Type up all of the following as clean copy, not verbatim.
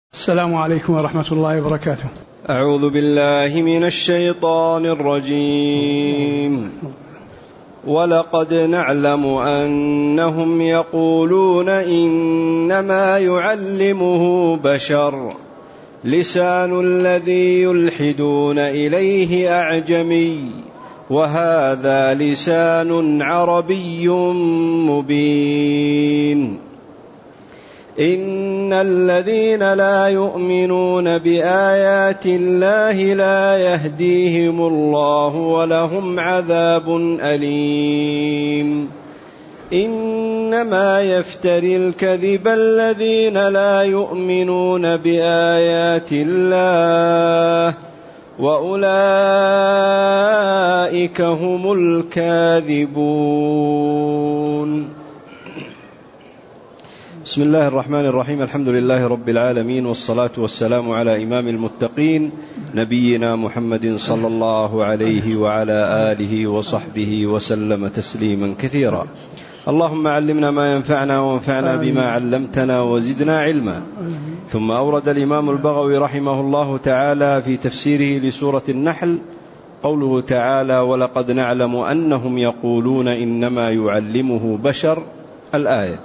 السلام عليكم ورحمة الله وبركاته. أعوذ بالله من الشيطان الرجيم. ولقد نعلم أنهم يقولون إنما يعلمه بشر لسان الذي يلحدون إليه أعجمي وهذا لسان عربي مبين. إن الذين لا يؤمنون بآيات الله لا يهديهم الله ولهم عذاب أليم. إنما يفتري الكذب الذين لا يؤمنون بآيات الله وأولئك هم الكاذبون. بسم الله الرحمن الرحيم. الحمد لله رب العالمين، والصلاة والسلام على إمام المتقين نبينا محمد صلى الله عليه وعلى آله وصحبه وسلم تسليما كثيرا. اللهم علمنا ما ينفعنا وانفعنا بما علمتنا وزدنا علما. ثم أورد الإمام البغوي رحمه الله تعالى في تفسيره لسورة النحل قوله تعالى: ولقد نعلم أنهم يقولون إنما يعلمه بشر. الآية: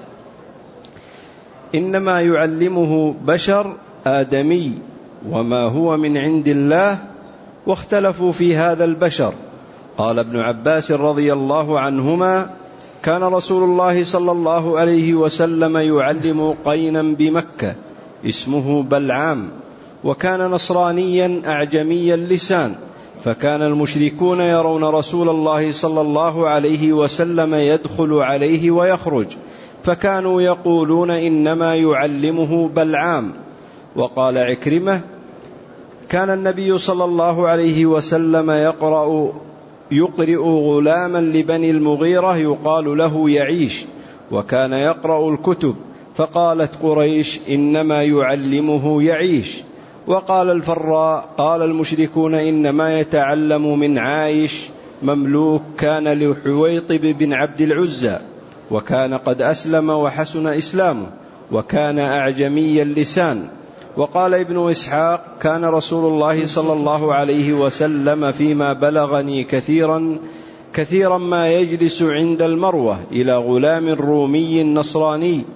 إنما يعلمه بشر آدمي وما هو من عند الله، واختلفوا في هذا البشر. قال ابن عباس رضي الله عنهما: كان رسول الله صلى الله عليه وسلم يعلم قينا بمكة اسمه بلعام، وكان نصرانيا أعجمي اللسان، فكان المشركون يرون رسول الله صلى الله عليه وسلم يدخل عليه ويخرج، فكانوا يقولون إنما يعلمه بلعام. وقال عكرمة: كان النبي صلى الله عليه وسلم يقرئ غلاما لبني المغيرة يقال له يعيش، وكان يقرأ الكتب، فقالت قريش: إنما يعلمه يعيش. وقال الفراء: قال المشركون: إنما يتعلم من عايش، مملوك كان لحويطب بن عبد العزى، وكان قد أسلم وحسن إسلامه، وكان أعجمي اللسان. وقال ابن إسحاق: كان رسول الله صلى الله عليه وسلم فيما بلغني كثيرا ما يجلس عند المروة إلى غلام رومي نصراني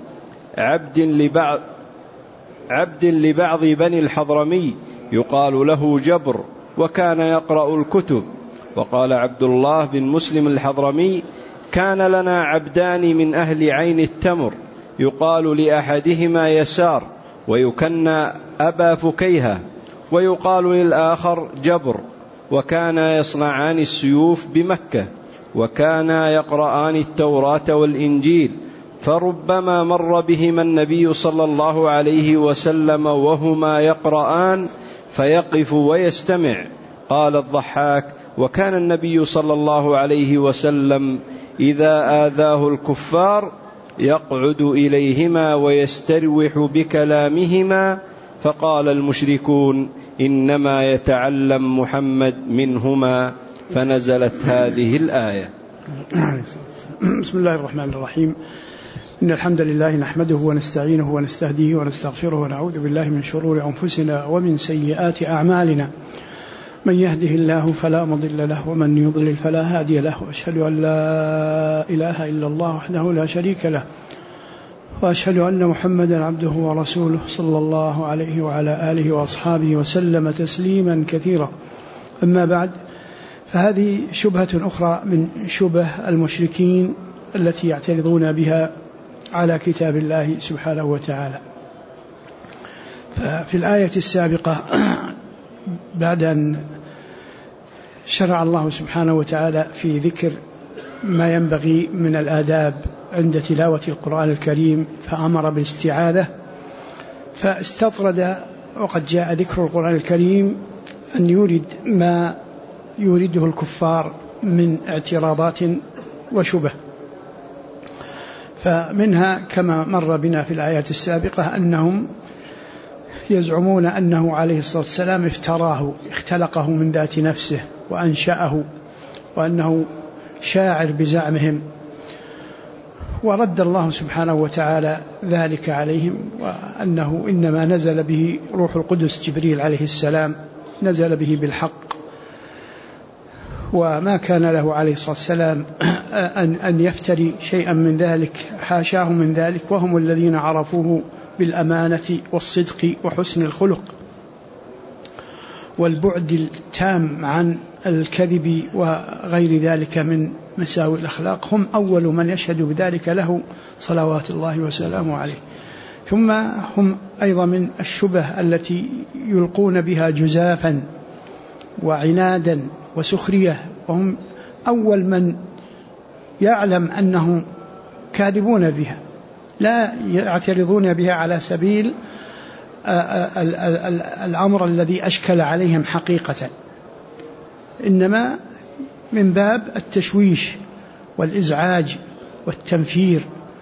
عبد لبعض بني الحضرمي يقال له جبر، وكان يقرأ الكتب. وقال عبد الله بن مسلم الحضرمي: كان لنا عبدان من أهل عين التمر يقال لأحدهما يسار، ويكنى أبا فكيهة، ويقال للآخر جبر، وكانا يصنعان السيوف بمكة، وكانا يقرآن التوراة والإنجيل، فربما مر بهما النبي صلى الله عليه وسلم وهما يقرآن فيقف ويستمع. قال الضحاك: وكان النبي صلى الله عليه وسلم إذا آذاه الكفار يقعد إليهما ويستروح بكلامهما، فقال المشركون: إنما يتعلم محمد منهما، فنزلت هذه الآية. بسم الله الرحمن الرحيم. إن الحمد لله نحمده ونستعينه ونستهديه ونستغفره ونعوذ بالله من شرور أنفسنا ومن سيئات أعمالنا. من يهده الله فلا مضل له ومن يضلل فلا هادي له، وأشهد أن لا إله إلا الله وحده لا شريك له، وأشهد أن محمدا عبده ورسوله صلى الله عليه وعلى آله وأصحابه وسلم تسليما كثيرا. أما بعد، فهذه شبهة أخرى من شبه المشركين التي يعترضون بها على كتاب الله سبحانه وتعالى. ففي الآية السابقة بعد أن شرع الله سبحانه وتعالى في ذكر ما ينبغي من الآداب عند تلاوة القرآن الكريم فأمر بالاستعاذة، فاستطرد وقد جاء ذكر القرآن الكريم أن يورد ما يورده الكفار من اعتراضات وشبه. فمنها كما مر بنا في الآيات السابقة أنهم يزعمون أنه عليه الصلاة والسلام افتراه، اختلقه من ذات نفسه وأنشأه، وأنه شاعر بزعمهم. ورد الله سبحانه وتعالى ذلك عليهم، وأنه إنما نزل به روح القدس جبريل عليه السلام، نزل به بالحق، وما كان له عليه الصلاة والسلام أن يفتري شيئا من ذلك، حاشاه من ذلك، وهم الذين عرفوه بالأمانة والصدق وحسن الخلق والبعد التام عن الكذب وغير ذلك من مساوئ الأخلاق. هم أول من يشهد بذلك له صلوات الله وسلامه عليه. ثم هم أيضا من الشبه التي يلقون بها جزافا وعنادا وسخرية، وهم أول من يعلم أنهم كاذبون بها، لا يعترضون بها على سبيل الأمر الذي أشكل عليهم حقيقة، إنما من باب التشويش والإزعاج والتنفير،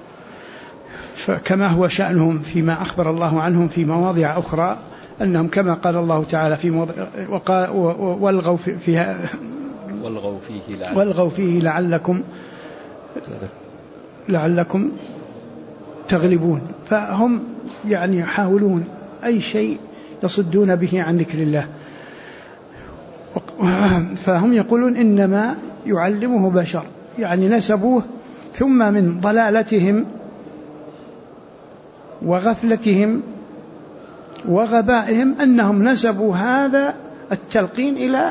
كما هو شأنهم فيما أخبر الله عنهم في مواضع أخرى، أنهم كما قال الله تعالى في والغوا فيه لعلكم تغلبون. فهم يعني يحاولون أي شيء يصدون به عن ذكر الله. فهم يقولون إنما يعلمه بشر، يعني نسبوه، ثم من ضلالتهم وغفلتهم وغبائهم أنهم نسبوا هذا التلقين إلى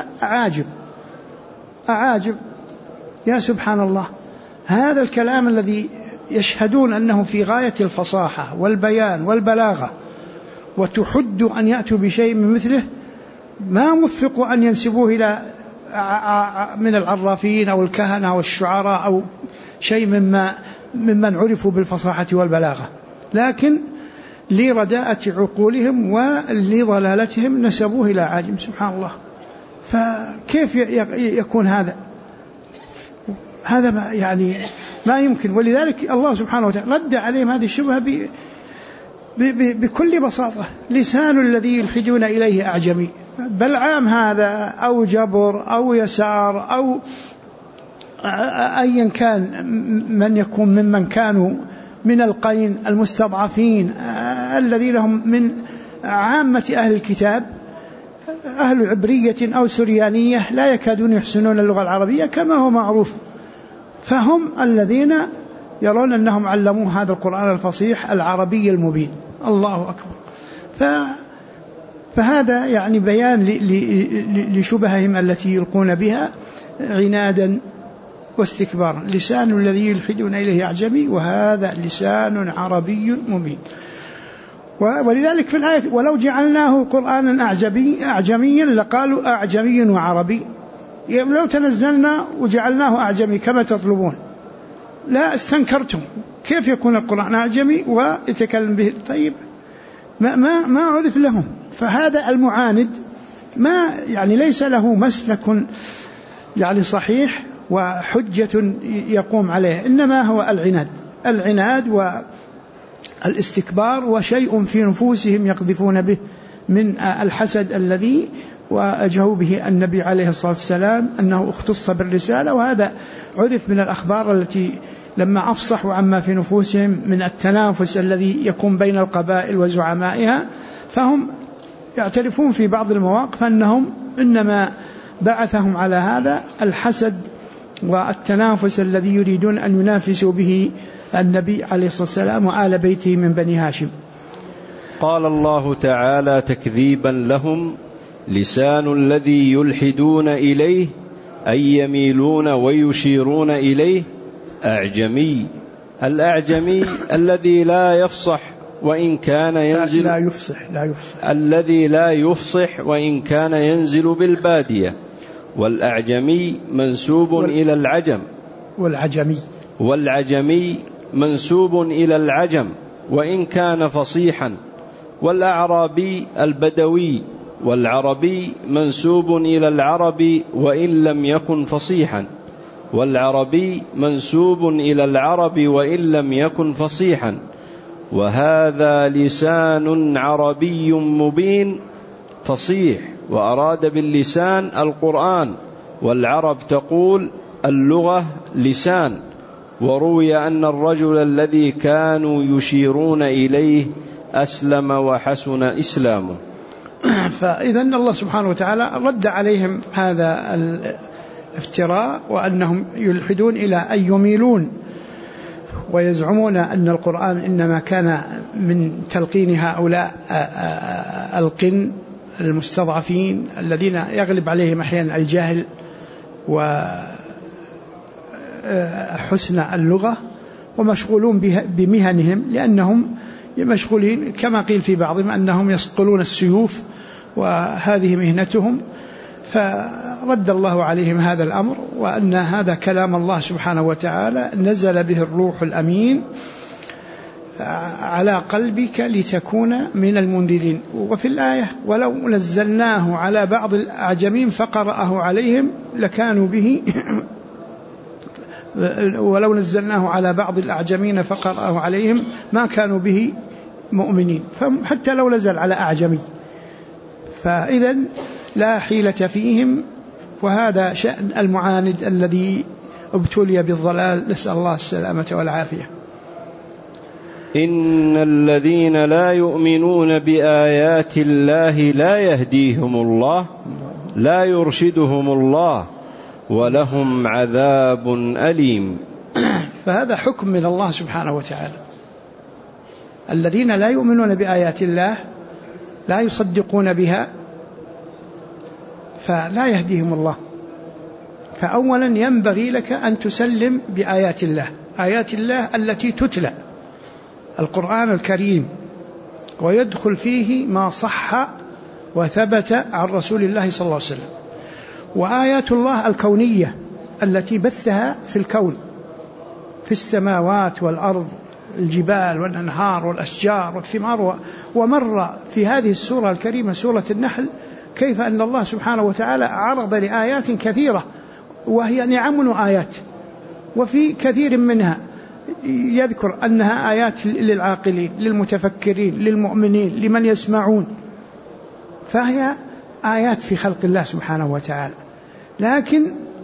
أعاجب. يا سبحان الله، هذا الكلام الذي يشهدون أنه في غاية الفصاحة والبيان والبلاغة، وتحد أن يأتوا بشيء من مثله، ما وفقوا أن ينسبوه إلى من العرافين أو الكهنة أو الشعراء أو شيء ممن عرفوا بالفصاحة والبلاغة، لكن لرداءة عقولهم ولضلالتهم نسبوه إلى عاجم. سبحان الله، فكيف يكون هذا يعني ما يمكن. ولذلك الله سبحانه وتعالى رد عليهم هذه الشبهة بكل بساطة. لسان الذي يلحدون إليه أعجمي، بلعام هذا أو جبر أو يسار أو أيا كان من يكون ممن كانوا من القين المستضعفين الذين هم من عامة أهل الكتاب، أهل عبرية أو سريانية لا يكادون يحسنون اللغة العربية كما هو معروف، فهم الذين يرون أنهم علموا هذا القرآن الفصيح العربي المبين. الله أكبر. فهذا يعني بيان لشبههم التي يلقون بها عنادا واستكبارا. لسان الذي يلحدون إليه أعجمي وهذا لسان عربي مبين. ولذلك في الآية ولو جعلناه قرآنا أعجميا لقالوا أعجمي وعربي، لو تنزلنا وجعلناه أعجمي كما تطلبون لا استنكرتم، كيف يكون القرآن أعجمي ويتكلم به؟ طيب ما عرف لهم. فهذا المعاند ما يعني ليس له مسلك يعني صحيح وحجة يقوم عليه، إنما هو العناد والاستكبار، وشيء في نفوسهم يقذفون به من الحسد الذي واجهوا به النبي عليه الصلاة والسلام أنه اختص بالرسالة. وهذا عرف من الأخبار التي لما أفصحوا عما في نفوسهم من التنافس الذي يكون بين القبائل وزعمائها، فهم يعترفون في بعض المواقف أنهم إنما بعثهم على هذا الحسد والتنافس الذي يريدون أن ينافسوا به النبي عليه الصلاة والسلام وآل بيته من بني هاشم. قال الله تعالى تكذيبا لهم: لسان الذي يلحدون إليه أي يميلون ويشيرون إليه أعجمي. الأعجمي الذي لا يفصح وإن كان ينزل الذي لا يفصح وإن كان ينزل بالبادية. والأعجمي منسوب إلى العجم، والعجمي منسوب إلى العجم وإن كان فصيحا. والأعرابي البدوي، والعربي منسوب إلى العرب وإن لم يكن فصيحا. والعربي منسوب إلى العرب وإن لم يكن فصيحا. وهذا لسان عربي مبين فصيح، وأراد باللسان القرآن. والعرب تقول اللغة لسان، وروي أن الرجل الذي كانوا يشيرون إليه أسلم وحسن إسلامه. فإذا الله سبحانه وتعالى رد عليهم هذا الافتراء، وأنهم يلحدون إلى أن يميلون ويزعمون أن القرآن إنما كان من تلقين هؤلاء القن المستضعفين الذين يغلب عليهم أحيانا الجهل وحسن اللغة، ومشغولون بمهنهم، لأنهم مشغولين كما قيل في بعضهم أنهم يصقلون السيوف وهذه مهنتهم. فرد الله عليهم هذا الأمر، وأن هذا كلام الله سبحانه وتعالى نزل به الروح الأمين على قلبك لتكون من المنذرين. وفي الآية ولو نزلناه على بعض الأعجمين فقرأه عليهم لكانوا به ولو نزلناه على بعض الأعجمين فقرأه عليهم ما كانوا به مؤمنين، حتى لو نزل على أعجمي. فإذا لا حيلة فيهم، وهذا شأن المعاند الذي ابتلي بالضلال، نسأل الله السلامة والعافية. إن الذين لا يؤمنون بآيات الله لا يهديهم الله لا يرشدهم الله ولهم عذاب أليم. فهذا حكم من الله سبحانه وتعالى. الذين لا يؤمنون بآيات الله لا يصدقون بها فلا يهديهم الله. فأولا ينبغي لك أن تسلم بآيات الله، آيات الله التي تتلى، القرآن الكريم، ويدخل فيه ما صح وثبت عن رسول الله صلى الله عليه وسلم، وآيات الله الكونية التي بثها في الكون، في السماوات والأرض، الجبال والأنهار والأشجار والثمار. ومر في هذه السورة الكريمة سورة النحل كيف أن الله سبحانه وتعالى عرض لآيات كثيرة وهي نعم آيات، وفي كثير منها يذكر أنها آيات للعاقلين للمتفكرين للمؤمنين لمن يسمعون، فهي آيات في خلق الله سبحانه وتعالى. لكن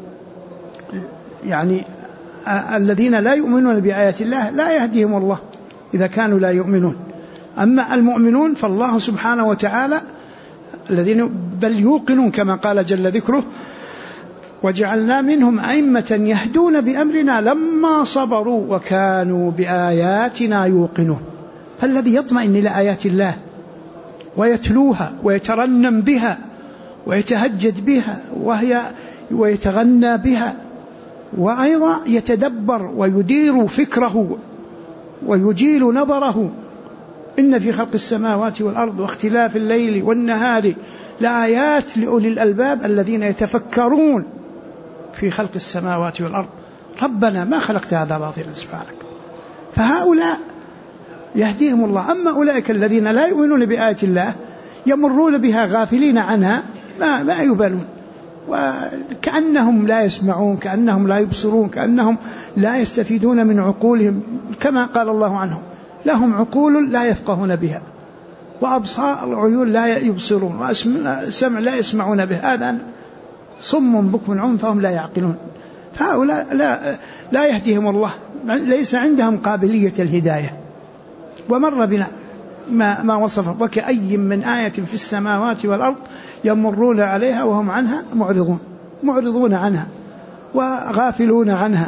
يعني الذين لا يؤمنون بآيات الله لا يهديهم الله إذا كانوا لا يؤمنون. أما المؤمنون فالله سبحانه وتعالى الذين بل يوقنون كما قال جل ذكره وجعلنا منهم أئمة يهدون بأمرنا لما صبروا وكانوا بآياتنا يوقنون. فالذي يطمئن إلى آيات الله ويتلوها ويترنم بها ويتهجد بها ويتغنى بها، وأيضا يتدبر ويدير فكره ويجيل نظره، إن في خلق السماوات والأرض واختلاف الليل والنهار لآيات لأولي الألباب الذين يتفكرون في خلق السماوات والأرض ربنا ما خلقت هذا باطلا سبحانك. فهؤلاء يهديهم الله. أما أولئك الذين لا يؤمنون بآيات الله يمرون بها غافلين عنها ما يبالون، وكأنهم لا يسمعون، كأنهم لا يبصرون، كأنهم لا يستفيدون من عقولهم، كما قال الله عنهم لهم عقول لا يفقهون بها وأبصار عيون لا يبصرون وسمع لا يسمعون به، هذا صم بكم عمي فهم لا يعقلون. فهؤلاء لا يهديهم الله، ليس عندهم قابلية الهداية. ومر بنا ما وصف وكأي من آية في السماوات والأرض يمرون عليها وهم عنها معرضون عنها وغافلون عنها.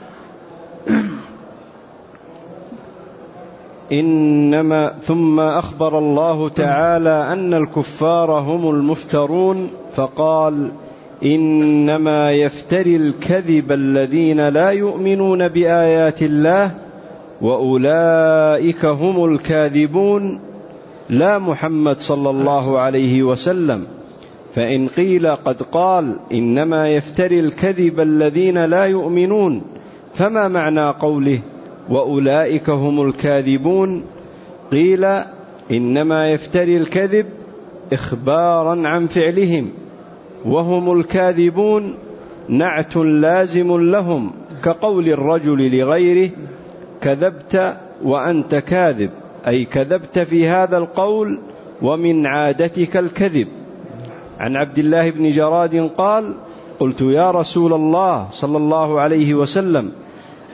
إنما ثم أخبر الله تعالى أن الكفار هم المفترون فقال إنما يفتري الكذب الذين لا يؤمنون بآيات الله وأولئك هم الكاذبون لا محمد صلى الله عليه وسلم. فإن قيل قد قال إنما يفتري الكذب الذين لا يؤمنون فما معنى قوله وأولئك هم الكاذبون؟ قيل إنما يفتري الكذب إخبارا عن فعلهم، وهم الكاذبون نعت لازم لهم، كقول الرجل لغيره كذبت وأنت كاذب، أي كذبت في هذا القول ومن عادتك الكذب. عن عبد الله بن جراد قال قلت يا رسول الله صلى الله عليه وسلم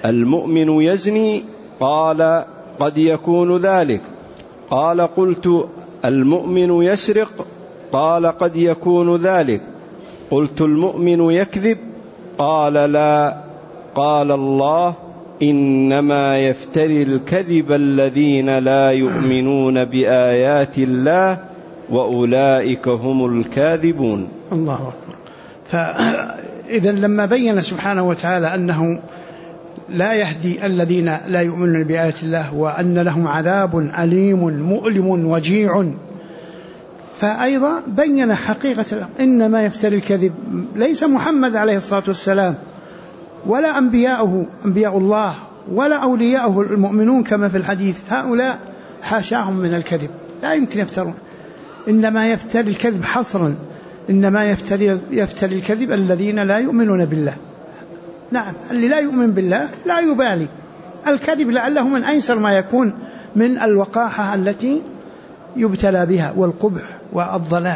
المؤمن يزني؟ قال قد يكون ذلك. قال قلت المؤمن يسرق؟ قال قد يكون ذلك. قلت المؤمن يكذب؟ قال لا. قال الله إنما يفتري الكذب الذين لا يؤمنون بآيات الله وأولئك هم الكاذبون. الله أكبر. فإذا لما بين سبحانه وتعالى أنه لا يهدي الذين لا يؤمنون بآيات الله وأن لهم عذاب أليم مؤلم وجيع، فأيضا بين حقيقة إنما يفتري الكذب ليس محمد عليه الصلاة والسلام ولا أنبياؤه أنبياء الله ولا أولياؤه المؤمنون كما في الحديث، هؤلاء حاشاهم من الكذب، لا يمكن يفترون. إنما يفتري الكذب حصرا، إنما يفتري الكذب الذين لا يؤمنون بالله. نعم، اللي لا يؤمن بالله لا يبالي، الكذب لعله من أيسر ما يكون من الوقاحة التي يبتلى بها والقبح والضلال،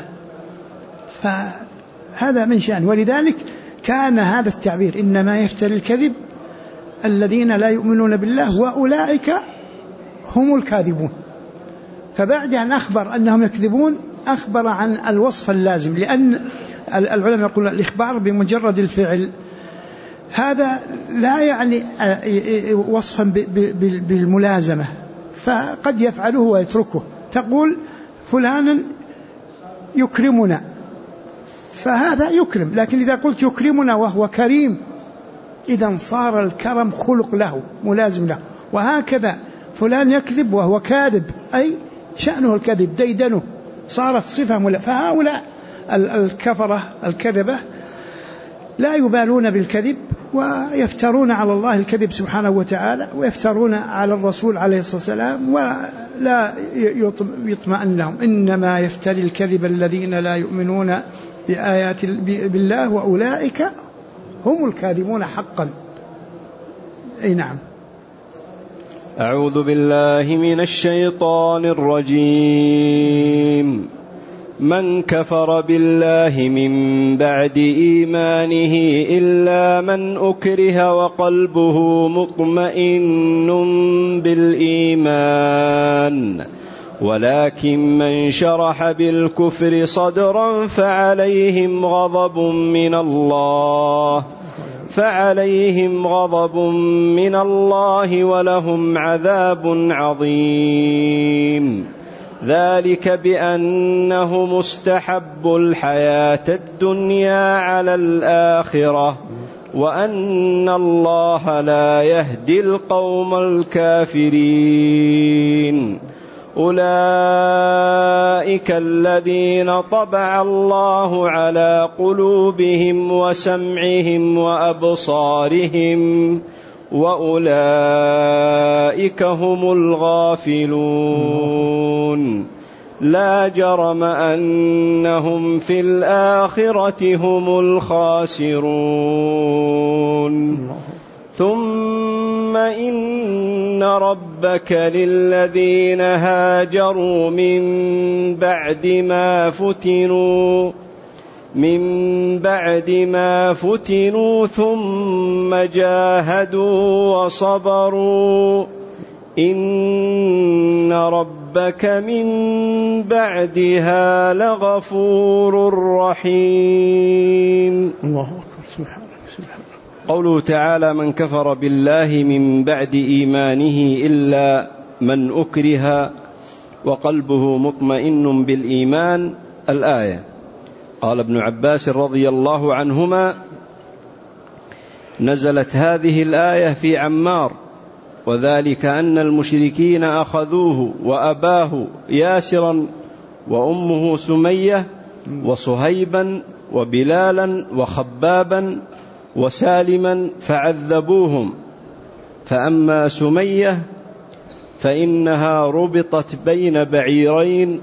فهذا من شأن. ولذلك كان هذا التعبير إنما يفتري الكذب الذين لا يؤمنون بالله وأولئك هم الكاذبون. فبعد أن أخبر أنهم يكذبون أخبر عن الوصف اللازم، لأن العلماء يقولون الإخبار بمجرد الفعل هذا لا يعني وصفا بالملازمة، فقد يفعله ويتركه. تقول فلانا يكرمنا، فهذا يكرم، لكن إذا قلت يكرمنا وهو كريم إذن صار الكرم خلق له ملازم له. وهكذا فلان يكذب وهو كاذب، أي شأنه الكذب ديدنه، صارت صفة فهؤلاء الكفرة الكذبة لا يبالون بالكذب ويفترون على الله الكذب سبحانه وتعالى، ويفترون على الرسول عليه الصلاة والسلام ولا يطمئن لهم. إنما يفتري الكذب الذين لا يؤمنون بآيات بالله وأولئك هم الكاذبون حقا. أي نعم. أعوذ بالله من الشيطان الرجيم. من كفر بالله من بعد إيمانه إلا من أكره وقلبه مطمئن بالإيمان، ولكن من شرح بالكفر صدرا فعليهم غضب من الله ولهم عذاب عظيم. ذلك بأنهم استحبوا الحياة الدنيا على الآخرة وأن الله لا يهدي القوم الكافرين. أولئك الذين طبع الله على قلوبهم وسمعهم وأبصارهم وأولئك هم الغافلون. لا جرم أنهم في الآخرة هم الخاسرون. ثم إن ربك للذين هاجروا من بعد ما فتنوا ثم جاهدوا وصبروا إن ربك من بعدها لغفور رحيم. الله أكبر. سبحانه. قوله تعالى من كفر بالله من بعد إيمانه إلا من أكره وقلبه مطمئن بالإيمان، الآية. قال ابن عباس رضي الله عنهما نزلت هذه الآية في عمار، وذلك أن المشركين أخذوه وأباه ياسرا وأمه سمية وصهيبا وبلالا وخبابا وسالما فعذبوهم، فأما سمية فإنها ربطت بين بعيرين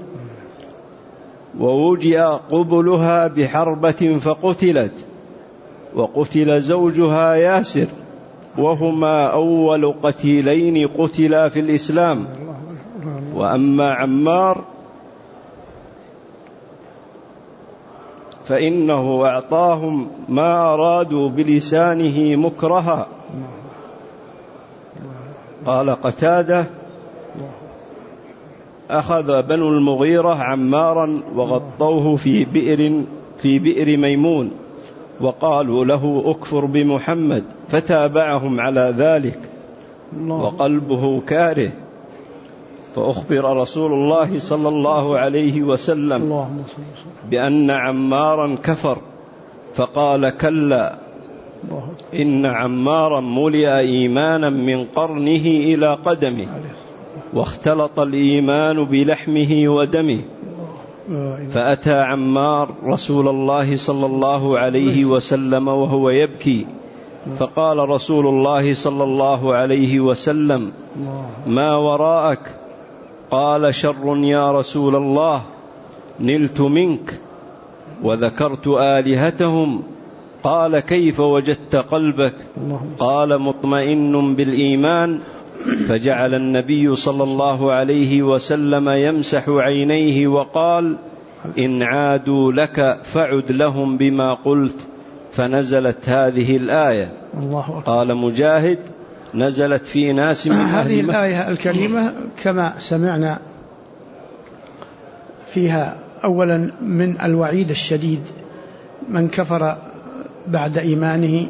ووجئ قبلها بحربة فقتلت، وقتل زوجها ياسر، وهما أول قتيلين قتلا في الإسلام. وأما عمار فإنه أعطاهم ما أرادوا بلسانه مكرها، قال قتادة: أخذ بنو المغيرة عمارا وغطوه في بئر ميمون، وقالوا له: أكفر بمحمد، فتابعهم على ذلك وقلبه كاره، فأخبر رسول الله صلى الله عليه وسلم بأن عمارا كفر، فقال: كلا، إن عمارا ملئ إيمانا من قرنه إلى قدمه، واختلط الإيمان بلحمه ودمه. فأتى عمار رسول الله صلى الله عليه وسلم وهو يبكي، فقال رسول الله صلى الله عليه وسلم: ما وراءك؟ قال: شر يا رسول الله، نلت منك وذكرت آلهتهم. قال: كيف وجدت قلبك؟ قال: مطمئن بالإيمان. فجعل النبي صلى الله عليه وسلم يمسح عينيه وقال: إن عادوا لك فعد لهم بما قلت. فنزلت هذه الآية. قال مجاهد: نزلت في ناس من هذه الآية الكريمة كما سمعنا فيها أولا من الوعيد الشديد من كفر بعد إيمانه،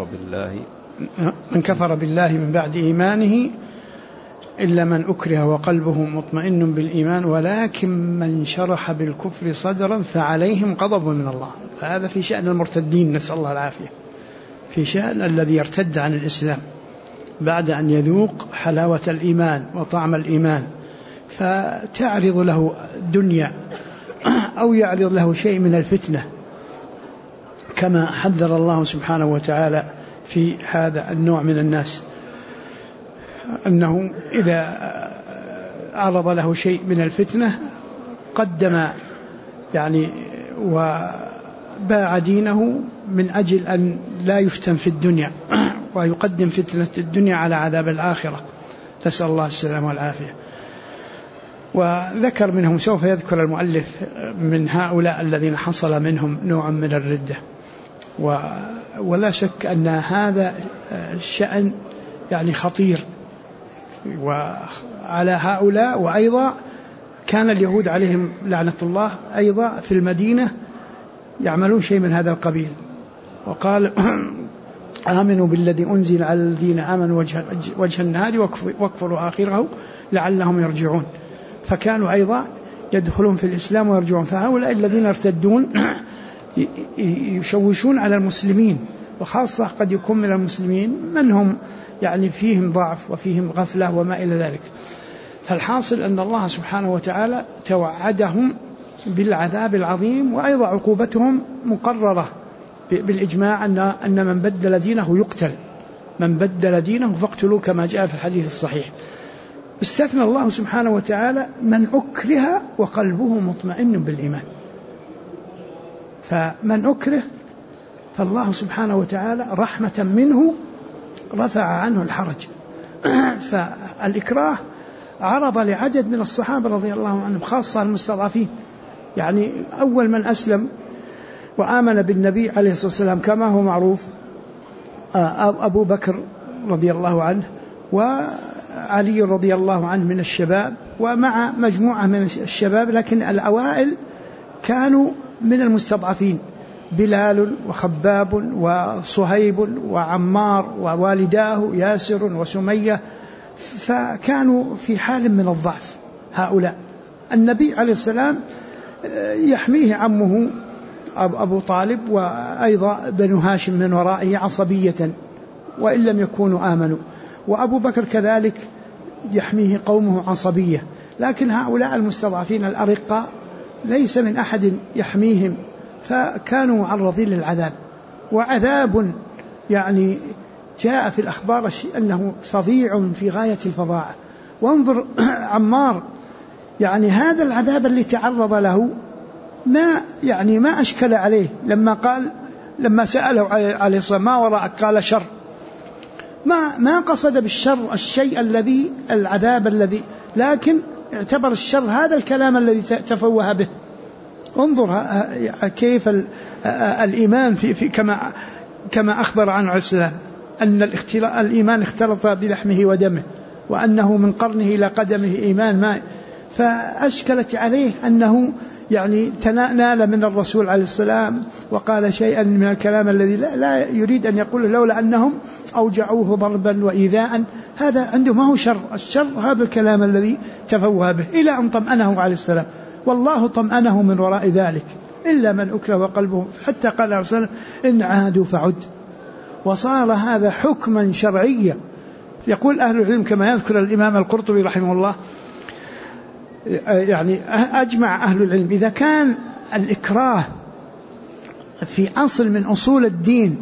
من كفر بالله من بعد إيمانه إلا من أكره وقلبه مطمئن بالإيمان، ولكن من شرح بالكفر صدرا فعليهم غضب من الله. فهذا في شأن المرتدين، نسأل الله العافية، في شأن الذي يرتد عن الإسلام بعد أن يذوق حلاوة الإيمان وطعم الإيمان، فتعرض له دنيا أو يعرض له شيء من الفتنة، كما حذر الله سبحانه وتعالى في هذا النوع من الناس، أنه إذا عرض له شيء من الفتنة قدم وباع دينه من أجل أن لا يفتن في الدنيا، ويقدم فتنة الدنيا على عذاب الآخرة، نسأل الله السلامة والعافية. وذكر منهم، سوف يذكر المؤلف من هؤلاء الذين حصل منهم نوع من الردة، ولا شك أن هذا الشأن خطير وعلى هؤلاء. وأيضا كان اليهود عليهم لعنة الله أيضا في المدينة يعملون شيء من هذا القبيل، وقال: آمنوا بالذي أنزل على الذين آمنوا وجه النهار واكفروا آخره لعلهم يرجعون. فكانوا أيضا يدخلون في الإسلام ويرجعون. فهؤلاء الذين ارتدون يشوشون على المسلمين، وخاصة قد يكون من المسلمين من هم فيهم ضعف وفيهم غفلة وما إلى ذلك. فالحاصل أن الله سبحانه وتعالى توعدهم بالعذاب العظيم، وأيضا عقوبتهم مقررة بالإجماع أن من بدل دينه يقتل، من بدل دينه فاقتلوه كما جاء في الحديث الصحيح. استثنى الله سبحانه وتعالى من أكره وقلبه مطمئن بالإيمان. فمن أكره فالله سبحانه وتعالى رحمة منه رفع عنه الحرج. فالإكراه عرض لعدد من الصحابة رضي الله عنهم، خاصة المستضعفين. أول من أسلم وآمن بالنبي عليه الصلاة والسلام كما هو معروف أبو بكر رضي الله عنه، وعلي رضي الله عنه من الشباب، ومع مجموعة من الشباب، لكن الأوائل كانوا من المستضعفين: بلال وخباب وصهيب وعمار ووالداه ياسر وسمية. فكانوا في حال من الضعف هؤلاء. النبي عليه السلام يحميه عمه أبو طالب، وأيضا بنو هاشم من ورائه عصبية وإن لم يكونوا آمنوا، وأبو بكر كذلك يحميه قومه عصبية. لكن هؤلاء المستضعفين الأرقاء ليس من أحد يحميهم، فكانوا معرضين للعذاب. وعذاب جاء في الأخبار أنه فظيع في غاية الفظاعة. وانظر عمار، هذا العذاب اللي تعرض له ما أشكل عليه لما سأله عليه الصلاة ما وراءك؟ قال: شر. ما قصد بالشر الشيء العذاب الذي، لكن اعتبر الشر هذا الكلام الذي تفوه به. انظر كيف الإيمان في كما أخبر عنه عليه السلام أن الإيمان اختلط بلحمه ودمه. وأنه من قرنه إلى قدمه إيمان ما، فأشكلت عليه أنه يعني نال من الرسول عليه السلام وقال شيئا من الكلام الذي لا يريد أن يقول، لولا أنهم أوجعوه ضربا وإيذاء. هذا عنده ما هو شر، الشر هذا الكلام الذي تفوه به، إلى أن طمأنه عليه السلام، والله طمأنه من وراء ذلك، إلا من أكره وقلبه، حتى قال عليه السلام إن عادوا فعد. وصار هذا حكما شرعيا. يقول أهل العلم كما يذكر الإمام القرطبي رحمه الله، يعني أجمع أهل العلم إذا كان الإكراه في أصل من أصول الدين،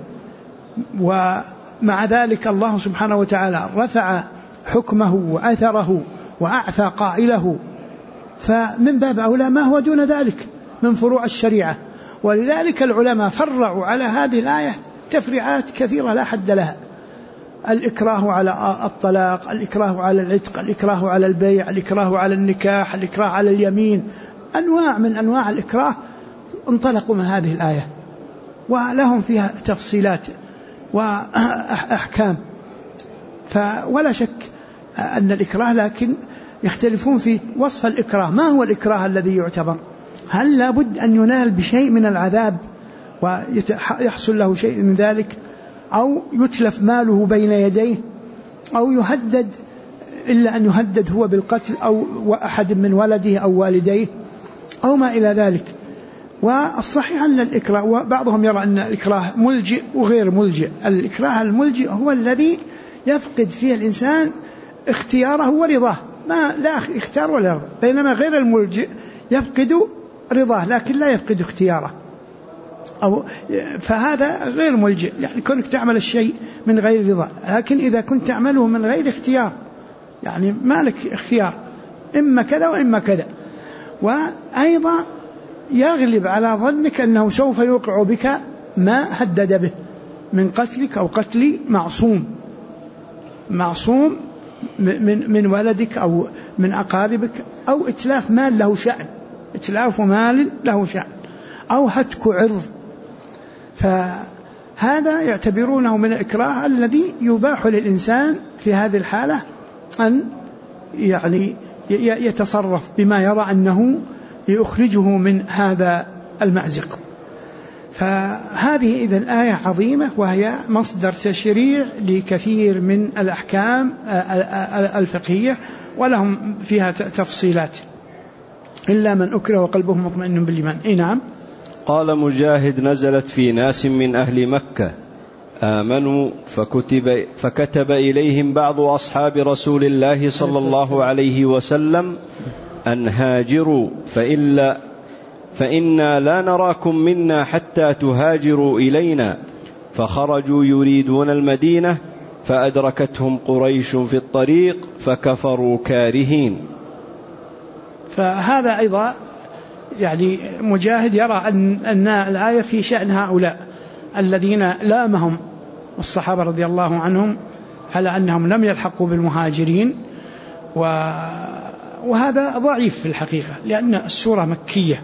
ومع ذلك الله سبحانه وتعالى رفع حكمه وأثره وأعفى قائله، فمن باب أولى ما هو دون ذلك من فروع الشريعة. ولذلك العلماء فرعوا على هذه الآية تفريعات كثيرة لا حد لها: الإكراه على الطلاق، الإكراه على العتق، الإكراه على البيع، الإكراه على النكاح، الإكراه على اليمين، أنواع من أنواع الإكراه انطلقوا من هذه الآية، ولهم فيها تفصيلات وأحكام. ولا شك أن الإكراه، لكن يختلفون في وصف الإكراه. ما هو الإكراه الذي يعتبر؟ هل لابد أن ينال بشيء من العذاب ويحصل له شيء من ذلك، أو يتلف ماله بين يديه، أو يهدد إلا أن يهدد هو بالقتل أو أحد من ولده أو والديه أو ما إلى ذلك؟ والصحيح أن الإكراه، وبعضهم يرى أن الإكراه ملجئ وغير ملجئ. الإكراه الملجئ هو الذي يفقد فيه الإنسان اختياره ورضاه، ما لا اختيار ولا رضا، بينما غير الملجئ يفقد رضاه لكن لا يفقد اختياره، فهذا غير ملجئ. يعني كونك تعمل الشيء من غير رضا، لكن إذا كنت تعمله من غير اختيار، يعني مالك اختيار، إما كذا وإما كذا. وأيضا يغلب على ظنك أنه سوف يوقع بك ما هدد به من قتلك أو قتل معصوم من ولدك أو من أقاربك، أو إتلاف مال له شأن، إتلاف مال له شأن، أو هتك عرض. فهذا يعتبرونه من الإكراه الذي يباح للإنسان في هذه الحالة أن يعني يتصرف بما يرى أنه يخرجه من هذا المأزق. فهذه إذن آية عظيمة، وهي مصدر تشريع لكثير من الأحكام الفقهية، ولهم فيها تفصيلات: إلا من أكره وقلبه مطمئن بالإيمان. نعم. قال مجاهد: نزلت في ناس من أهل مكة آمنوا فكتب إليهم بعض أصحاب رسول الله صلى الله عليه وسلم أن هاجروا فإنا لا نراكم منا حتى تهاجروا إلينا، فخرجوا يريدون المدينة فأدركتهم قريش في الطريق فكفروا كارهين. فهذا أيضا يعني مجاهد يرى أن الآية في شأن هؤلاء الذين لامهم الصحابة رضي الله عنهم على أنهم لم يلحقوا بالمهاجرين، وهذا ضعيف في الحقيقة، لأن السورة مكية،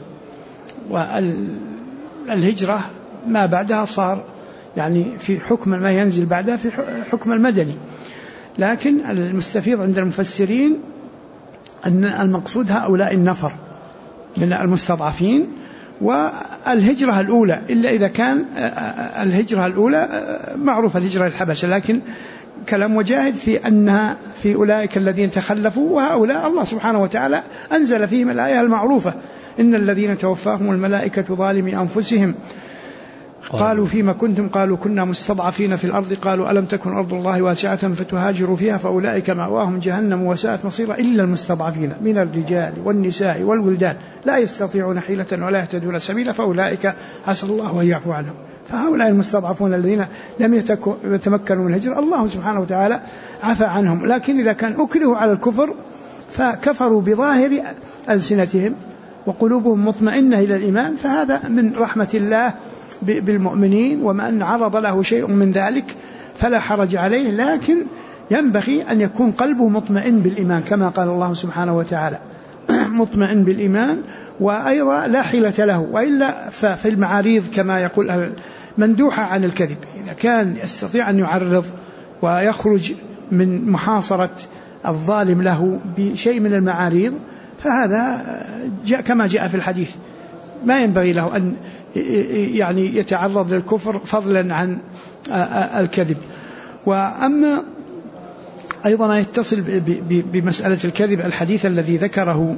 والهجرة ما بعدها صار يعني في حكم ما ينزل بعدها في حكم المدني. لكن المستفيض عند المفسرين أن المقصود هؤلاء النفر من المستضعفين، والهجرة الأولى، إلا إذا كان الهجرة الأولى معروفة الهجرة الحبشة، لكن كلام مجاهد في أنها في أولئك الذين تخلفوا، وهؤلاء الله سبحانه وتعالى أنزل فيهم الآية المعروفة: إن الذين توفاهم الملائكة ظالمي أنفسهم قالوا فيما كنتم قالوا كنا مستضعفين في الأرض قالوا ألم تكن أرض الله واسعة فتهاجروا فيها فأولئك مأواهم جهنم وساءت مصيرا إلا المستضعفين من الرجال والنساء والولدان لا يستطيعون حيلة ولا يهتدون سبيلا فأولئك عسى الله أن يعفو عنهم. فهؤلاء المستضعفون الذين لم يتمكنوا من الهجرة الله سبحانه وتعالى عفى عنهم، لكن إذا كان أكرهوا على الكفر فكفروا بظاهر ألسنتهم وقلوبهم مطمئنة إلى الإيمان، فهذا من رحمة الله بالمؤمنين، ومن عرض له شيء من ذلك فلا حرج عليه، لكن ينبغي أن يكون قلبه مطمئن بالإيمان كما قال الله سبحانه وتعالى مطمئن بالإيمان، وأيضا لا حيلة له، وإلا ففي المعاريض كما يقول مندوحة عن الكذب. إذا كان يستطيع أن يعرض ويخرج من محاصرة الظالم له بشيء من المعاريض فهذا كما جاء في الحديث ما ينبغي له أن يعني يتعرض للكفر فضلا عن الكذب. وأما أيضا ما يتصل بمسألة الكذب الحديث الذي ذكره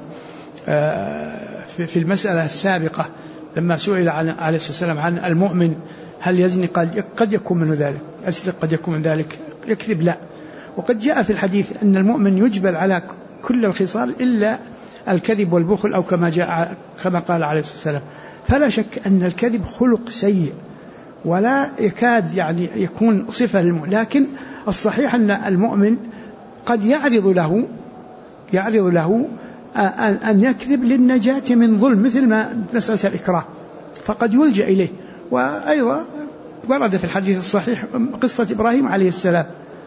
في المسألة السابقة لما سئل عليه الصلاة والسلام عن المؤمن هل يزني قال قد يكون من ذلك، يسرق قد يكون من ذلك، يكذب لا. وقد جاء في الحديث أن المؤمن يجبل على كل الخصال إلا الكذب والبخل أو كما قال عليه الصلاة والسلام. فلا شك أن الكذب خلق سيء ولا يكاد يعني يكون صفة للمؤمن، لكن الصحيح أن المؤمن قد يعرض له أن يكذب للنجاة من ظلم مثل ما مسألة الإكراه فقد يلجأ إليه. وأيضا ورد في الحديث الصحيح قصة إبراهيم عليه السلام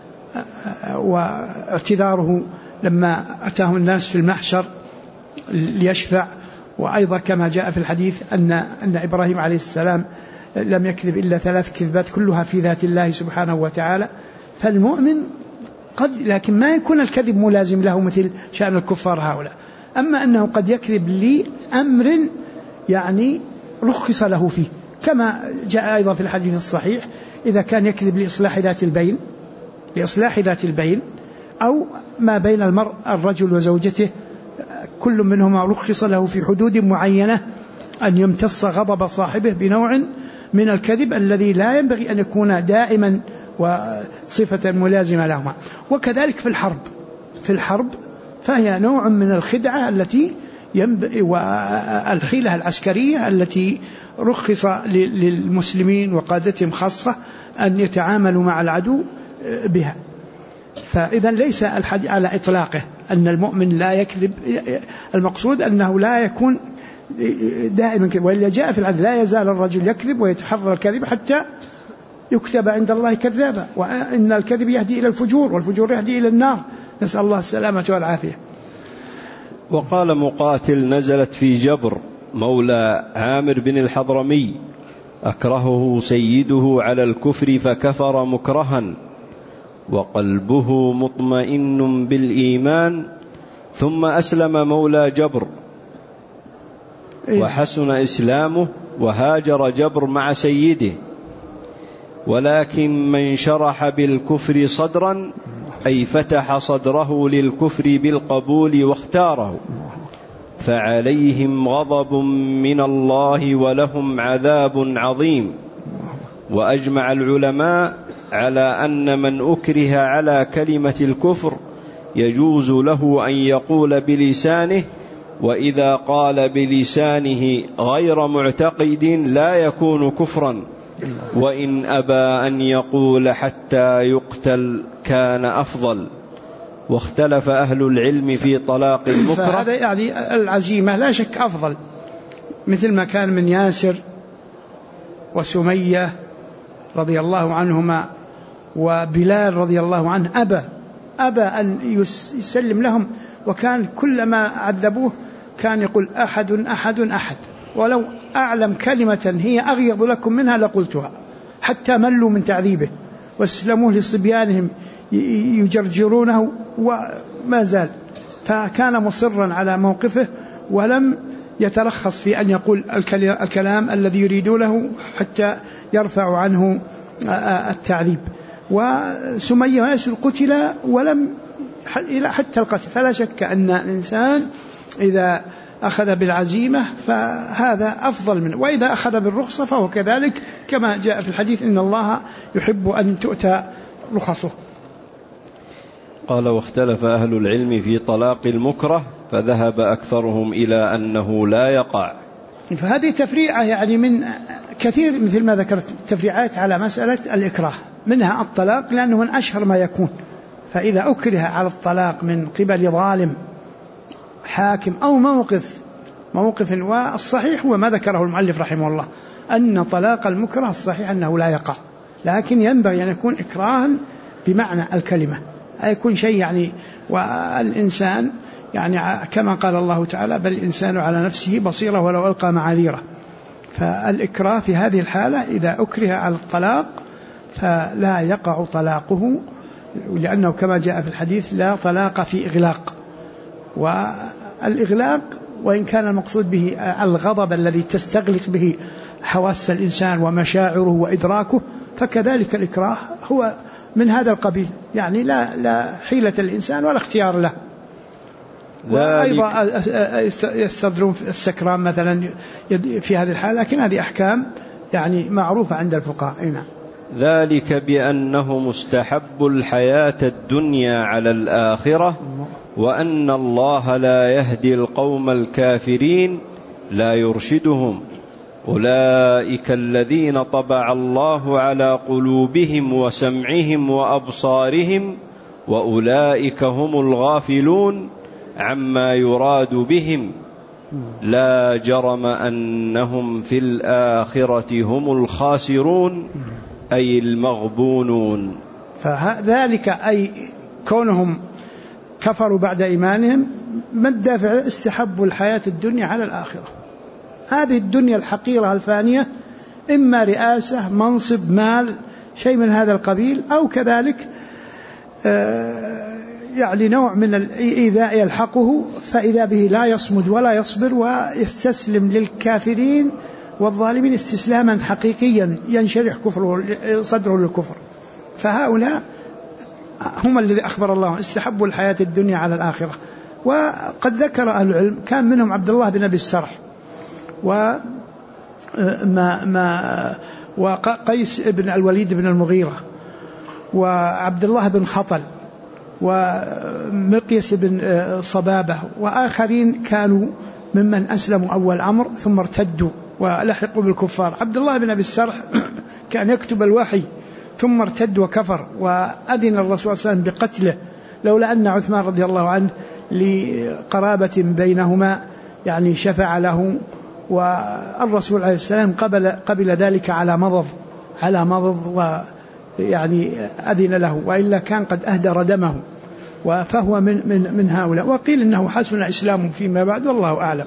واعتذاره لما أتاه الناس في المحشر ليشفع. وأيضا كما جاء في الحديث أن إبراهيم عليه السلام لم يكذب إلا 3 كذبات كلها في ذات الله سبحانه وتعالى. فالمؤمن لكن ما يكون الكذب ملازم له مثل شأن الكفار هؤلاء. أما أنه قد يكذب لأمر يعني رخص له فيه كما جاء أيضا في الحديث الصحيح إذا كان يكذب لإصلاح ذات البين أو ما بين الرجل وزوجته كل منهما رخص له في حدود معينة أن يمتص غضب صاحبه بنوع من الكذب الذي لا ينبغي أن يكون دائما وصفة ملازمة لهما. وكذلك في الحرب فهي نوع من الخدعة التي والحيلة العسكرية التي رخص للمسلمين وقادتهم خاصة أن يتعاملوا مع العدو بها. فإذا ليس الحديث على إطلاقه أن المؤمن لا يكذب، المقصود أنه لا يكون دائما كذب، وإلا جاء في الحديث لا يزال الرجل يكذب ويتحرى الكذب حتى يكتب عند الله كذابا، وإن الكذب يهدي إلى الفجور والفجور يهدي إلى النار، نسأل الله السلامة والعافية. وقال مقاتل نزلت في جبر مولى عامر بن الحضرمي أكرهه سيده على الكفر فكفر مكرها وقلبه مطمئن بالإيمان ثم أسلم مولى جبر وحسن إسلامه وهاجر جبر مع سيده. ولكن من شرح بالكفر صدرا أي فتح صدره للكفر بالقبول واختاره فعليهم غضب من الله ولهم عذاب عظيم. وأجمع العلماء على أن من أكره على كلمة الكفر يجوز له أن يقول بلسانه، وإذا قال بلسانه غير معتقد لا يكون كفرا، وإن أبى أن يقول حتى يقتل كان أفضل. واختلف أهل العلم في طلاق المكره. هذا يعني العزيمة لا شك أفضل، مثل ما كان من ياسر وسمية رضي الله عنهما وبلال رضي الله عنه أبى أن يسلم لهم، وكان كلما عذبوه كان يقول أحد أحد أحد، ولو أعلم كلمة هي أغيظ لكم منها لقلتها، حتى ملوا من تعذيبه واسلموه لصبيانهم يجرجرونه وما زال. فكان مصرا على موقفه ولم يترخص في أن يقول الكلام الذي يريدونه حتى يرفع عنه التعذيب. وسمية وياسر قتل ولم حتى القتل. فلا شك أن الإنسان إذا أخذ بالعزيمة فهذا أفضل منه، وإذا أخذ بالرخصة فهو كذلك، كما جاء في الحديث إن الله يحب أن تؤتى رخصه. قال واختلف أهل العلم في طلاق المكره فذهب أكثرهم إلى أنه لا يقع. فهذه تفريعة يعني من كثير مثل ما ذكرت تفريعات على مسألة الإكراه، منها الطلاق لأنه من أشهر ما يكون. فإذا أكره على الطلاق من قبل ظالم حاكم أو موقف، والصحيح هو ما ذكره المؤلف رحمه الله أن طلاق المكره الصحيح أنه لا يقع، لكن ينبغي أن يكون إكراها بمعنى الكلمة، يكون شيء يعني والإنسان يعني كما قال الله تعالى بل الإنسان على نفسه بصيرة ولو ألقى معاذيره. فالإكراه في هذه الحالة إذا أكره على الطلاق فلا يقع طلاقه لأنه كما جاء في الحديث لا طلاق في إغلاق. والإغلاق وإن كان المقصود به الغضب الذي تستغلق به حواس الإنسان ومشاعره وإدراكه، فكذلك الإكراه هو من هذا القبيل، يعني لا حيلة الإنسان ولا اختيار له. وأيضا يستدرون السكران مثلا في هذه الحالة، لكن هذه أحكام يعني معروفة عند الفقهاء. نعم. ذلك بأنه مستحب الحياة الدنيا على الآخرة، وأن الله لا يهدي القوم الكافرين، لا يرشدهم. أولئك الذين طبع الله على قلوبهم وسمعهم وأبصارهم، وأولئك هم الغافلون عما يراد بهم، لا جرم أنهم في الآخرة هم الخاسرون أي المغبونون. فذلك أي كونهم كفروا بعد إيمانهم، ما الدافع؟ استحبوا الحياة الدنيا على الآخرة. هذه الدنيا الحقيرة الفانية، إما رئاسة، منصب، مال، شيء من هذا القبيل، أو كذلك يعني نوع من الإيذاء يلحقه، فإذا به لا يصمد ولا يصبر ويستسلم للكافرين والظالمين استسلاما حقيقيا ينشرح صدره للكفر. فهؤلاء هم الذي أخبر الله استحبوا الحياة الدنيا على الآخرة. وقد ذكر أهل العلم كان منهم عبد الله بن أبي السرح وقيس بن الوليد بن المغيرة وعبد الله بن خطل ومقيس بن صبابة وآخرين كانوا ممن أسلموا أول أمر ثم ارتدوا ولحقوا بالكفار. عبد الله بن أبي السرح كان يكتب الوحي ثم ارتد وكفر، وأذن الرسول صلى الله عليه وسلم بقتله لولا أن عثمان رضي الله عنه لقرابة بينهما يعني شفع له، والرسول عليه السلام قبل ذلك على مضض ويعني أذن له، وإلا كان قد أهدر دمه، فهو من هؤلاء. وقيل إنه حسن إسلامه فيما بعد، والله أعلم.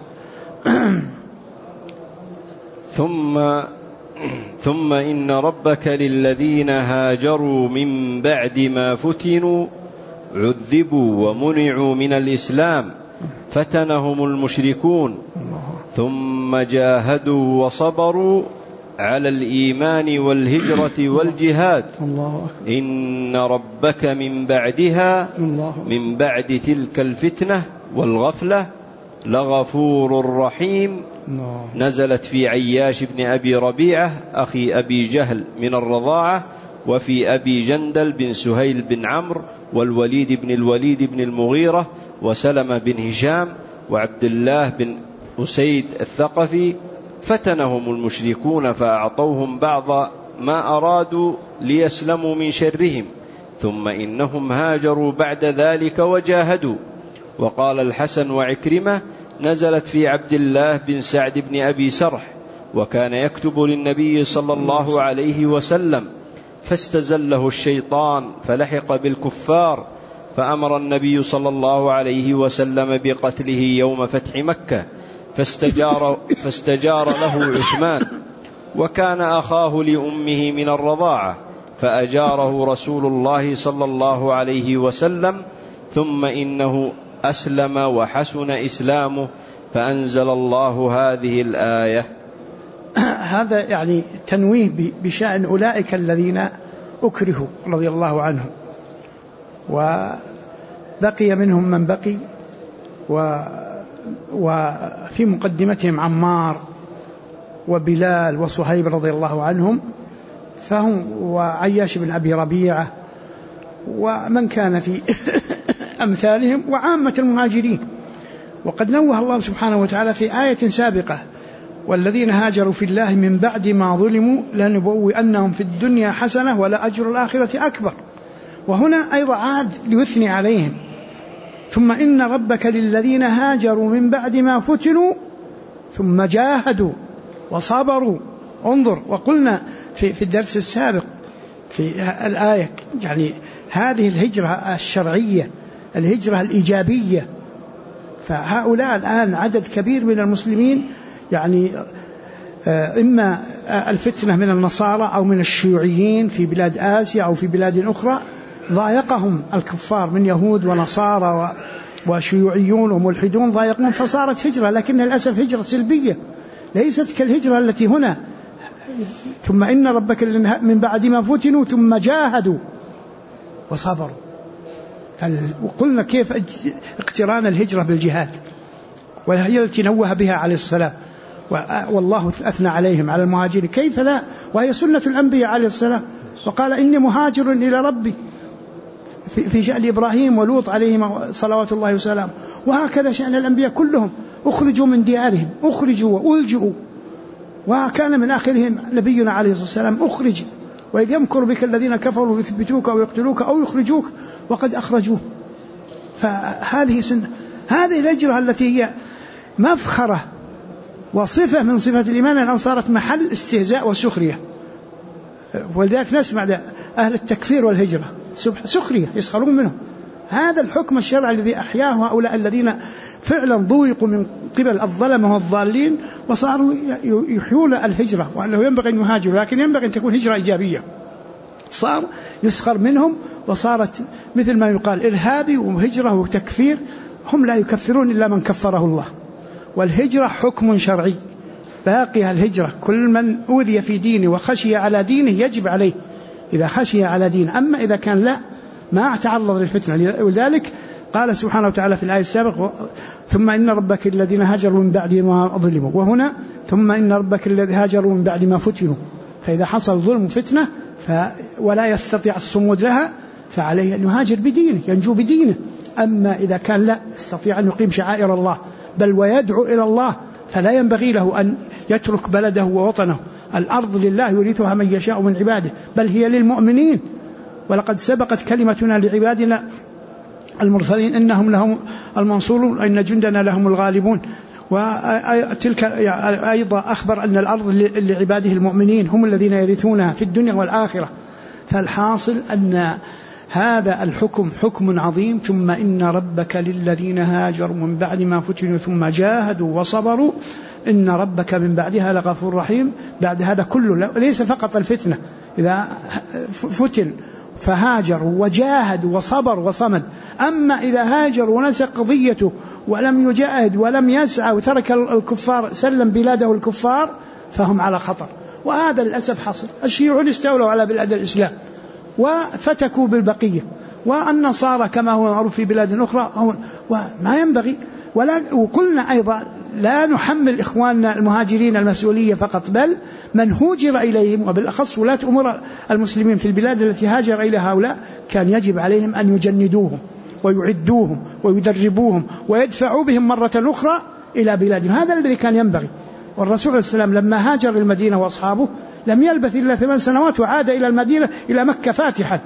ثم إن ربك للذين هاجروا من بعد ما فتنوا عذبوا ومنعوا من الإسلام فتنهم المشركون ثم جاهدوا وصبروا على الإيمان والهجرة والجهاد إن ربك من بعدها من بعد تلك الفتنة والغفلة لغفور رحيم. نزلت في عياش بن أبي ربيعة أخي أبي جهل من الرضاعة، وفي أبي جندل بن سهيل بن عمرو، والوليد بن المغيرة، وسلمة بن هشام، وعبد الله بن أسيد الثقفي. فتنهم المشركون فأعطوهم بعض ما أرادوا ليسلموا من شرهم، ثم إنهم هاجروا بعد ذلك وجاهدوا. وقال الحسن وعكرمة نزلت في عبد الله بن سعد بن أبي سرح، وكان يكتب للنبي صلى الله عليه وسلم، فاستزله الشيطان فلحق بالكفار، فأمر النبي صلى الله عليه وسلم بقتله يوم فتح مكة، فاستجار له عثمان، وكان أخاه لأمه من الرضاعة، فأجاره رسول الله صلى الله عليه وسلم، ثم إنه أسلم وحسن إسلامه، فأنزل الله هذه الآية. هذا يعني تنويه بشأن أولئك الذين أكرهوا رضي الله عنهم، وبقي منهم من بقي، وفي مقدمتهم عمار وبلال وصهيب رضي الله عنهم، فهم وعياش بن أبي ربيعة ومن كان في أمثالهم وعامة المهاجرين. وقد نوه الله سبحانه وتعالى في آية سابقة: والذين هاجروا في الله من بعد ما ظلموا لنبوئنهم في الدنيا حسنة ولأجر الآخرة أكبر. وهنا أيضا عاد ليثني عليهم: ثم إن ربك للذين هاجروا من بعد ما فتنوا ثم جاهدوا وصبروا. انظر، وقلنا في الدرس السابق في الآية يعني هذه الهجرة الشرعية، الهجرة الإيجابية. فهؤلاء الآن عدد كبير من المسلمين يعني إما الفتنة من النصارى أو من الشيوعيين في بلاد آسيا أو في بلاد أخرى، ضايقهم الكفار من يهود ونصارى وشيوعيون وملحدون ضايقون، فصارت هجرة، لكن للأسف هجرة سلبية ليست كالهجرة التي هنا. ثم إن ربك من بعد ما فتنوا ثم جاهدوا وصبروا. وقلنا كيف اقتران الهجرة بالجهاد، وهي التي نوه بها عليه السلام، والله أثنى عليهم على المهاجرين، كيف لا، وهي سنة الأنبياء عليه السلام. وقال إني مهاجر إلى ربي في شأن إبراهيم ولوط عليهم صلوات الله وسلامه. وهكذا شأن الأنبياء كلهم، أخرجوا من ديارهم، أخرجوا وألجؤوا، وكان من آخرهم نبينا عليه الصلاة والسلام أخرج، وإذ يمكر بك الذين كفروا يثبتوك أو يقتلوك أو يخرجوك وقد أخرجوه. فهذه سنة، هذه الهجرة التي هي مفخرة وصفة من صفات الإيمان، الآن صارت محل استهزاء وسخرية. ولذلك نسمع أهل التكفير والهجرة سخرية يسخرون منهم. هذا الحكم الشرعي الذي أحياه هؤلاء الذين فعلا ضويقوا من قبل الظلمة والضالين، وصاروا يحيون الهجرة، وأنه ينبغي أن يهاجروا، لكن ينبغي أن تكون هجرة إيجابية. صار يسخر منهم، وصارت مثل ما يقال إرهابي وهجرة وتكفير. هم لا يكفرون إلا من كفره الله، والهجرة حكم شرعي باقيها الهجرة. كل من أوذي في دينه وخشي على دينه يجب عليه إذا خشي على دينه، أما إذا كان لا ما تعرض للفتنة. ولذلك قال سبحانه وتعالى في الآية السابقة ثم إن ربك الذين هاجروا من بعد ما ظلموا، وهنا ثم إن ربك الذين هاجروا من بعد ما فتنوا. فإذا حصل ظلم وفتنة ولا يستطيع الصمود لها فعليه أن يهاجر بدينه ينجو بدينه. أما إذا كان لا يستطيع أن يقيم شعائر الله بل ويدعو إلى الله، فلا ينبغي له أن يترك بلده ووطنه. الأرض لله يورثها من يشاء من عباده، بل هي للمؤمنين. ولقد سبقت كلمتنا لعبادنا المرسلين إنهم لهم المنصورون إن جندنا لهم الغالبون. وتلك أيضا أخبر أن الأرض لعباده المؤمنين هم الذين يرثونها في الدنيا والآخرة. فالحاصل أن هذا الحكم حكم عظيم. ثم إن ربك للذين هاجروا من بعد ما فتنوا ثم جاهدوا وصبروا إن ربك من بعدها لغفور رحيم. بعد هذا كله ليس فقط الفتنة، إذا فتن فهاجروا وجاهدوا وصبروا وصمد. أما إذا هاجروا ونسى قضيته ولم يجاهد ولم يسعى وترك الكفار سلم بلاده الكفار فهم على خطر. وهذا للأسف حصل. الشيوعيون استولوا على بلاد الإسلام وفتكوا بالبقية، والنصارى كما هو معروف في بلاد أخرى. وما ينبغي. وقلنا أيضا لا نحمل إخواننا المهاجرين المسؤولية فقط، بل من هوجر إليهم، وبالأخص ولاة أمور المسلمين في البلاد التي هاجر إلى هؤلاء، كان يجب عليهم أن يجندوهم ويعدوهم ويدربوهم ويدفعوا بهم مرة أخرى إلى بلادهم. هذا الذي كان ينبغي. والرسول عليه السلام لما هاجر المدينة وأصحابه لم يلبث إلا 8 سنوات وعاد إلى المدينة إلى مكة فاتحا،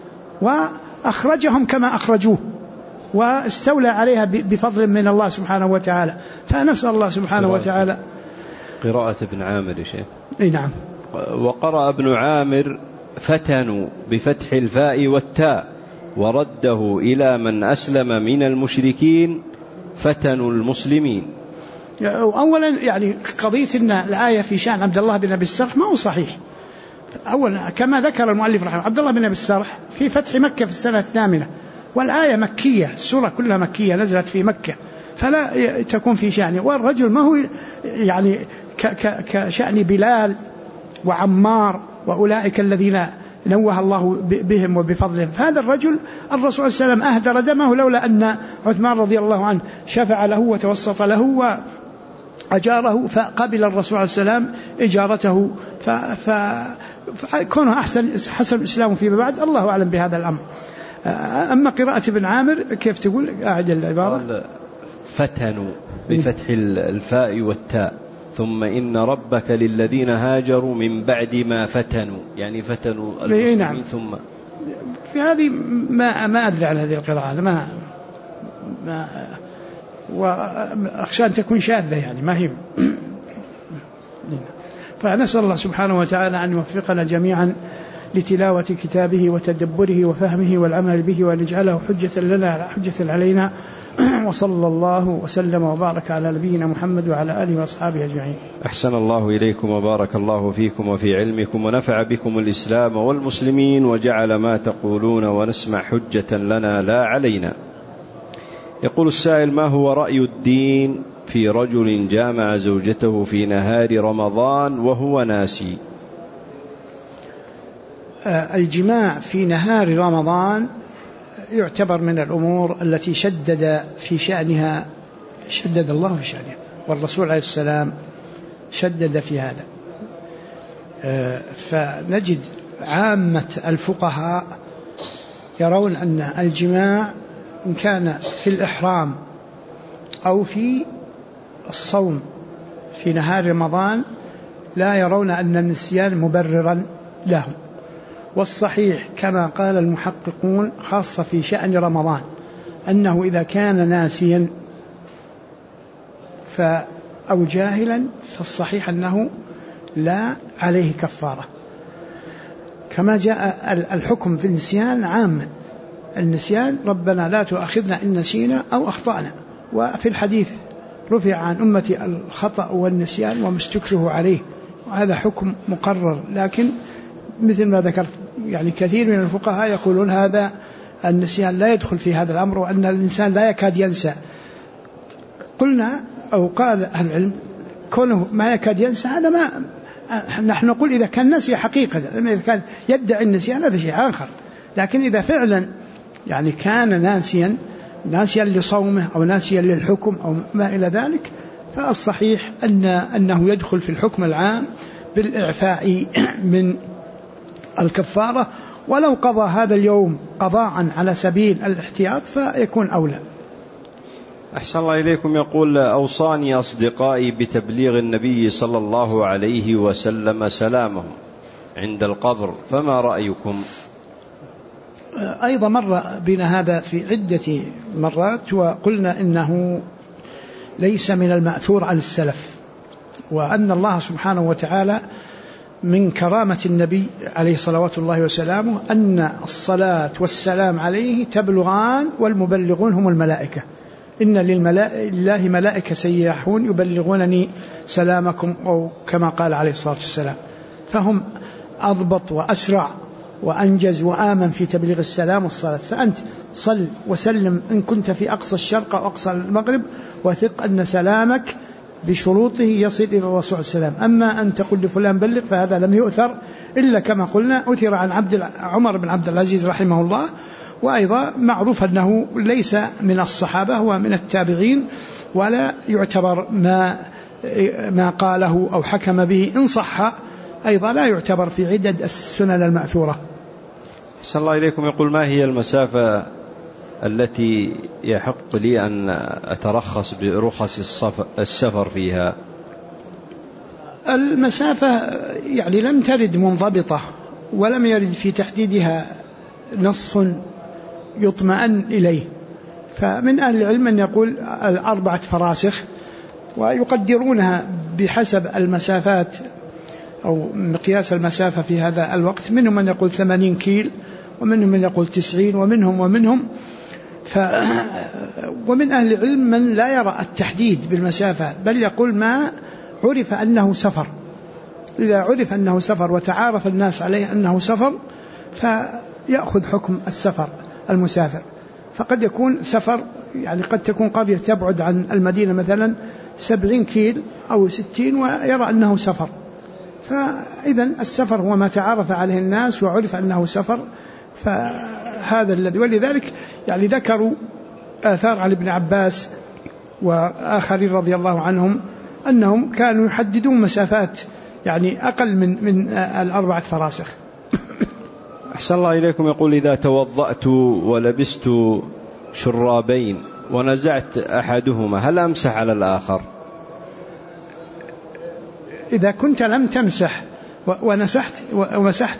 وأخرجهم كما أخرجوه، واستولى عليها بفضل من الله سبحانه وتعالى. فنسأل الله سبحانه وتعالى. قراءة ابن عامر يا شيخ. أي نعم. وقرأ ابن عامر فتنوا بفتح الفاء والتاء ورده إلى من أسلم من المشركين فتنوا المسلمين. أولا يعني قضية أن الآية في شأن عبد الله بن أبي السرح ما هو صحيح. أولا كما ذكر المؤلف رحمه عبد الله بن أبي السرح في فتح مكة في السنة 8، والآية مكية، السورة كلها مكية نزلت في مكة، فلا تكون في شأنه. والرجل ما هو يعني كشأن بلال وعمار وأولئك الذين نوه الله بهم وبفضلهم. فهذا الرجل الرسول صلى الله عليه وسلم أهدر دمه لولا أن عثمان رضي الله عنه شفع له وتوسط له وأجاره، فقبل الرسول عليه السلام إجارته، فكونه حسن إسلامه فيما بعد. الله أعلم بهذا الأمر. أما قراءة ابن عامر كيف تقول؟ أعد العبارة. فتنوا بفتح الفاء والتاء ثم إن ربك للذين هاجروا من بعد ما فتنوا، يعني فتنوا المسلمين. نعم. ثم في هذه ما أدري على هذه القراءة، ما وأخشى أن تكون شاذة، يعني ما هي. فنسأل الله سبحانه وتعالى أن يوفقنا جميعا لتلاوة كتابه وتدبره وفهمه والعمل به، وأن يجعله حجة لنا على حجة علينا، وصلى الله وسلم وبارك على نبينا محمد وعلى آله وأصحابه أجمعين. أحسن الله إليكم وبارك الله فيكم وفي علمكم ونفع بكم الإسلام والمسلمين وجعل ما تقولون ونسمع حجة لنا لا علينا. يقول السائل: ما هو رأي الدين في رجل جامع زوجته في نهار رمضان وهو ناسي؟ الجماع في نهار رمضان يعتبر من الأمور التي شدد الله في شأنها والرسول عليه السلام شدد في هذا. فنجد عامة الفقهاء يرون أن الجماع إن كان في الإحرام أو في الصوم في نهار رمضان لا يرون أن النسيان مبررا له. والصحيح كما قال المحققون خاصة في شأن رمضان أنه إذا كان ناسيا أو جاهلا فالصحيح أنه لا عليه كفارة، كما جاء الحكم في النسيان عاما. النسيان ربنا لا تؤاخذنا إن نسينا أو أخطأنا، وفي الحديث رفع عن أمتي الخطأ والنسيان وما استكره عليه، وهذا حكم مقرر. لكن مثل ما ذكرت يعني كثير من الفقهاء يقولون هذا النسيان لا يدخل في هذا الأمر، وأن الإنسان لا يكاد ينسى. قلنا أو قال أهل العلم كونه ما يكاد ينسى هذا ما نحن نقول إذا كان نسي حقيقة، إذا كان يدعي النسيان هذا شيء آخر. لكن إذا فعلا يعني كان ناسيا لصومه أو ناسيا للحكم أو ما إلى ذلك، فالصحيح أنه يدخل في الحكم العام بالإعفاء من الكفارة، ولو قضى هذا اليوم قضاء على سبيل الاحتياط فيكون أولى. أحسن الله إليكم. يقول: أوصاني أصدقائي بتبليغ النبي صلى الله عليه وسلم سلامهم عند القبر، فما رأيكم؟ أيضا مر بنا هذا في عدة مرات، وقلنا إنه ليس من المأثور عن السلف، وأن الله سبحانه وتعالى من كرامة النبي عليه صلوات الله وسلامه أن الصلاة والسلام عليه تبلغان والمبلغون هم الملائكة. إن لله ملائكة سياحون يبلغونني سلامكم، أو كما قال عليه الصلاة والسلام. فهم أضبط وأسرع وأنجز وآمن في تبليغ السلام والصلاة. فأنت صل وسلم إن كنت في أقصى الشرق أو أقصى المغرب، وثق أن سلامك بشروطه يصل إلى الرسول السلام. أما أن تقول لفلان بلغ فهذا لم يؤثر، إلا كما قلنا أثر عن عمر بن عبد العزيز رحمه الله، وأيضا معروف أنه ليس من الصحابة ومن التابعين، ولا يعتبر ما قاله أو حكم به إن صح أيضا لا يعتبر في عدد السنن المأثورة. صلى الله إليكم. يقول: ما هي المسافة التي يحق لي أن أترخص برخص السفر فيها؟ المسافة يعني لم ترد منضبطة، ولم يرد في تحديدها نص يطمئن إليه. فمن أهل العلم من يقول 4 فراسخ، ويقدرونها بحسب المسافات أو مقياس المسافة في هذا الوقت. منهم من يقول 80 كيل، ومنهم من يقول 90، ومنهم ومن أهل العلم من لا يرى التحديد بالمسافة، بل يقول ما عرف أنه سفر. إذا عرف أنه سفر وتعارف الناس عليه أنه سفر فيأخذ حكم السفر المسافر. فقد يكون سفر يعني قد تكون قرية تبعد عن المدينة مثلا 70 كيل أو 60، ويرى أنه سفر. فإذا السفر هو ما تعارف عليه الناس وعرف أنه سفر، فهذا الذي. ولذلك يعني ذكروا آثار عن ابن عباس وآخرين رضي الله عنهم أنهم كانوا يحددون مسافات يعني أقل من 4 فراسخ. أحسن الله إليكم. يقول: إذا توضأت ولبست شرابين ونزعت أحدهما هل أمسح على الآخر؟ إذا كنت لم تمسح ومسحت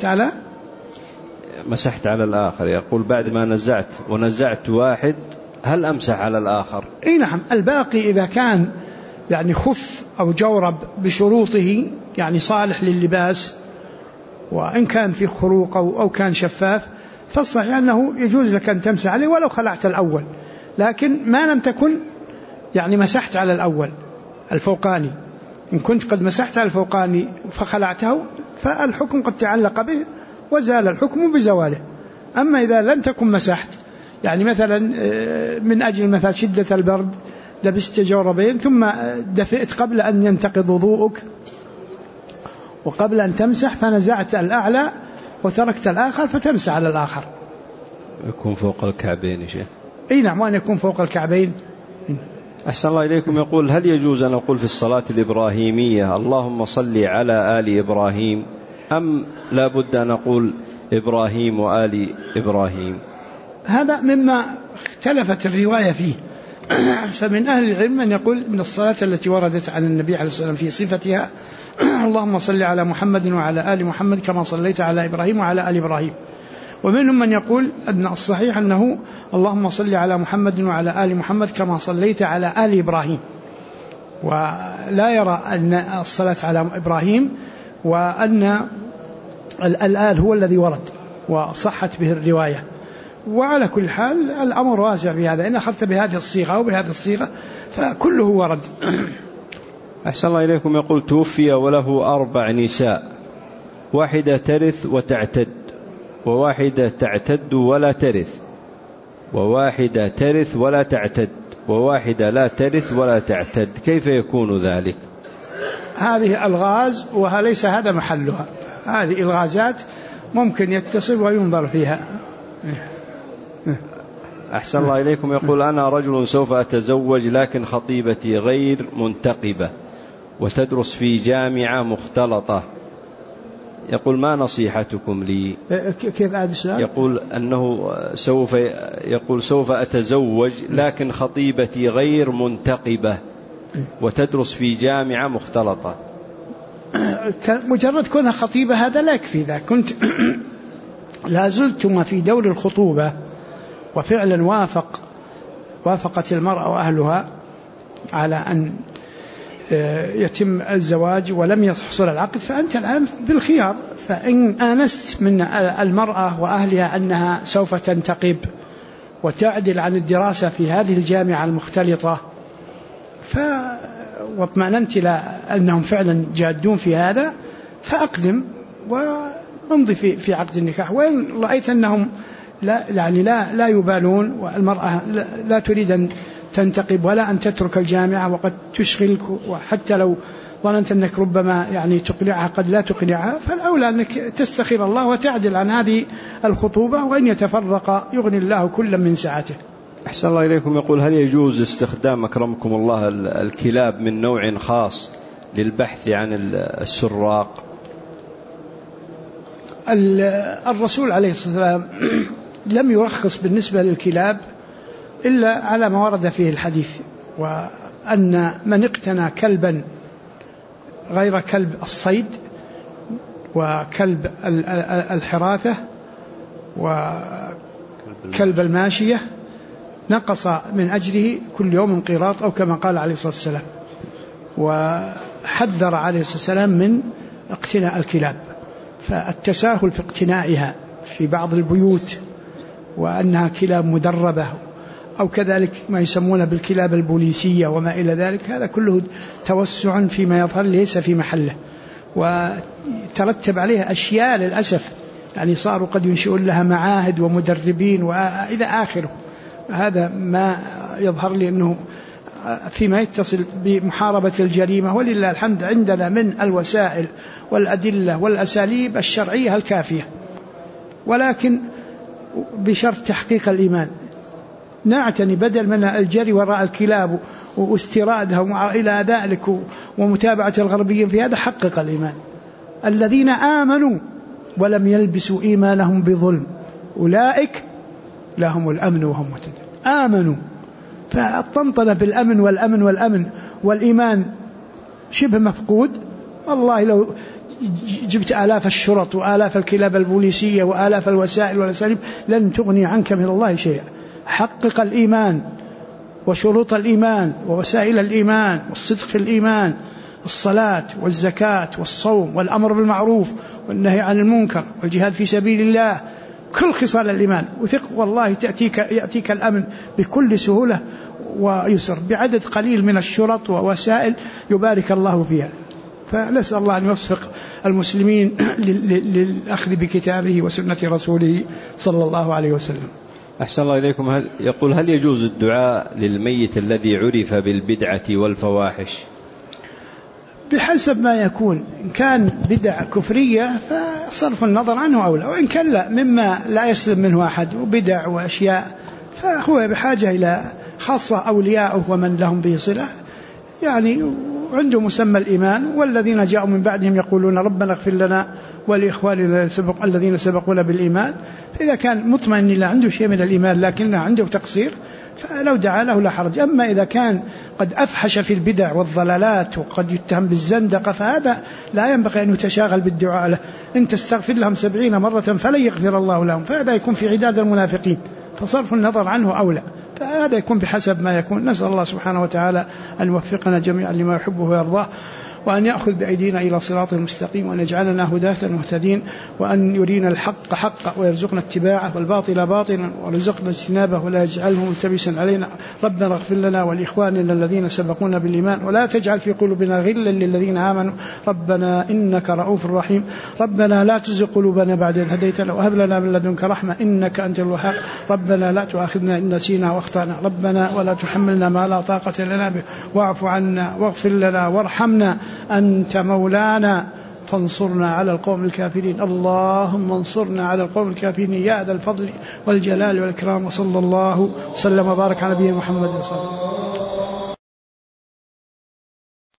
على الآخر، يقول بعد ما ونزعت واحد هل أمسح على الآخر؟ إيه نعم. الباقي إذا كان يعني خف أو جورب بشروطه يعني صالح لللباس، وإن كان في خروق أو كان شفاف، فالصحيح أنه يجوز لك أن تمسح عليه ولو خلعت الأول. لكن ما لم تكن يعني مسحت على الأول الفوقاني، إن كنت قد مسحت على الفوقاني فخلعته فالحكم قد تعلق به وزال الحكم بزواله. أما إذا لم تكن مسحت، يعني مثلا من أجل مثلا شدة البرد لبست جوربين ثم دفئت قبل أن ينتقض وضوءك وقبل أن تمسح فنزعت الأعلى وتركت الآخر فتمسح على الآخر. يكون فوق الكعبين يا شيخ؟ أي نعم، وأن يكون فوق الكعبين. أحسن الله إليكم. يقول: هل يجوز أن أقول في الصلاة الإبراهيمية اللهم صل على آل إبراهيم، أم لا بد أن أقول إبراهيم وآل إبراهيم؟ هذا مما اختلفت الرواية فيه. فمن أهل العلم من يقول من الصلاة التي وردت عن النبي عليه الصلاة والسلام في صفتها اللهم صل على محمد وعلى آل محمد كما صليت على إبراهيم وعلى آل إبراهيم. ومنهم من يقول أن الصحيح أنه اللهم صل على محمد وعلى آل محمد كما صليت على آل إبراهيم، ولا يرى أن الصلاة على إبراهيم وأن الآل هو الذي ورد وصحت به الرواية. وعلى كل حال الأمر واسع في هذا، إن أخذت بهذه الصيغة أو بهذه الصيغة فكله ورد. أحسن الله إليكم. يقول: توفي وله 4 نساء، واحدة ترث وتعتد، وواحدة تعتد ولا ترث، وواحدة ترث ولا تعتد، وواحدة لا ترث ولا تعتد، كيف يكون ذلك؟ هذه ألغاز وليس هذا محلها. هذه الغازات ممكن يتصل وينظر فيها. أحسن الله إليكم. يقول: أنا رجل سوف أتزوج لكن خطيبتي غير منتقبة وتدرس في جامعة مختلطة، يقول: ما نصيحتكم لي؟ كيف عاد السؤال؟ يقول أنه سوف أتزوج لكن خطيبتي غير منتقبة وتدرس في جامعة مختلطة. مجرد كونها خطيبة هذا لا يكفي. إذا كنت لازلتما في دور الخطوبة وفعلا وافقت المرأة وأهلها على أن يتم الزواج ولم يحصل العقد، فأنت الآن بالخيار. فإن آنست من المرأة وأهلها أنها سوف تنتقب وتعدل عن الدراسة في هذه الجامعة المختلطة واطمأننت أنهم فعلا جادون في هذا فأقدم وامضي في عقد النكاح. وإن رأيت أنهم لا يبالون والمرأة لا تريد أن تنتقب ولا أن تترك الجامعة وقد تشغلك، وحتى لو ظننت أنك ربما يعني تقنعها قد لا تقنعها، فالأولى أنك تستخير الله وتعدل عن هذه الخطوبة، وإن يتفرق يغني الله كلا من سعته. أحسن الله إليكم. يقول: هل يجوز استخدام أكرمكم الله الكلاب من نوع خاص للبحث عن السراق؟ الرسول عليه الصلاة والسلام لم يرخص بالنسبة للكلاب إلا على ما ورد فيه الحديث، وأن من اقتنى كلبا غير كلب الصيد وكلب الحراثة وكلب الماشية نقص من أجره كل يوم قيراط، أو كما قال عليه الصلاة والسلام. وحذر عليه الصلاة والسلام من اقتناء الكلاب، فالتساهل في اقتنائها في بعض البيوت وأنها كلاب مدربة أو كذلك ما يسمونه بالكلاب البوليسية وما إلى ذلك، هذا كله توسع فيما يظهر ليس في محله، وترتب عليها أشياء للأسف، يعني صاروا قد ينشئون لها معاهد ومدربين وإلى آخره. هذا ما يظهر لي أنه فيما يتصل بمحاربة الجريمة، ولله الحمد عندنا من الوسائل والأدلة والأساليب الشرعية الكافية، ولكن بشرط تحقيق الإيمان. نعتني بدل من الجري وراء الكلاب واستيرادها إلى ذلك ومتابعة الغربيين في هذا، حقق الإيمان. الذين آمنوا ولم يلبسوا إيمانهم بظلم أولئك لهم الأمن وهم مهتدون. آمنوا، فالطنطنة بالأمن والأمن والأمن والإيمان شبه مفقود. والله لو جبت آلاف الشرط وآلاف الكلاب البوليسية وآلاف الوسائل والأساليب لن تغني عنك من الله شيئا. حقق الإيمان وشروط الإيمان ووسائل الإيمان والصدق في الإيمان، الصلاة والزكاة والصوم والأمر بالمعروف والنهي عن المنكر والجهاد في سبيل الله، كل خصال الإيمان، وثق والله يأتيك الأمن بكل سهولة ويسر بعدد قليل من الشرط ووسائل يبارك الله فيها. فنسأل الله أن يوفق المسلمين للأخذ بكتابه وسنة رسوله صلى الله عليه وسلم. أحسن الله إليكم. هل يجوز الدعاء للميت الذي عرف بالبدعة والفواحش؟ بحسب ما يكون، إن كان بدع كفرية فصرف النظر عنه أولى، وإن كان لا مما لا يسلم منه أحد وبدع وأشياء فهو بحاجة إلى خاصة أولياءه ومن لهم به صلة، يعني عنده مسمى الإيمان، والذين جاءوا من بعدهم يقولون ربنا اغفر لنا ولإخواننا الذين سبقونا بالإيمان. فإذا كان مطمئن لا عنده شيء من الإيمان لكنه عنده تقصير فلو دعا له لا حرج. أما إذا كان قد أفحش في البدع والضلالات وقد يتهم بالزندقة فهذا لا ينبغي أن يتشاغل بالدعاء له. إن تستغفر لهم 70 مرة فلن يغفر الله لهم، فهذا يكون في عداد المنافقين، فصرف النظر عنه أولى. فهذا يكون بحسب ما يكون. نسأل الله سبحانه وتعالى أن يوفقنا جميعا لما يحبه ويرضاه، وأن يأخذ بأيدينا إلى صراط المستقيم، وأن يجعلنا هداة مهتدين، وأن يرينا الحق حقا ويرزقنا اتباعه والباطل باطلا ويرزقنا اجتنابه ولا يجعله ملتبسا علينا. ربنا اغفر لنا ولإخواننا الذين سبقونا بالإيمان ولا تجعل في قلوبنا غلا للذين آمنوا ربنا إنك رؤوف رحيم. ربنا لا تزغ قلوبنا بعد إذ هديتنا وهب لنا من لدنك رحمة إنك أنت الوهاب. ربنا لا تؤاخذنا إن نسينا واخطأنا، ربنا ولا تحملنا ما لا طاقة لنا به، واعف عنا واغفر لنا وارحمنا أنت مولانا فانصرنا على القوم الكافرين. اللهم انصرنا على القوم الكافرين يا ذا الفضل والجلال والإكرام. وصلى الله وسلم وبارك على نبينا محمد صلى الله عليه وسلم.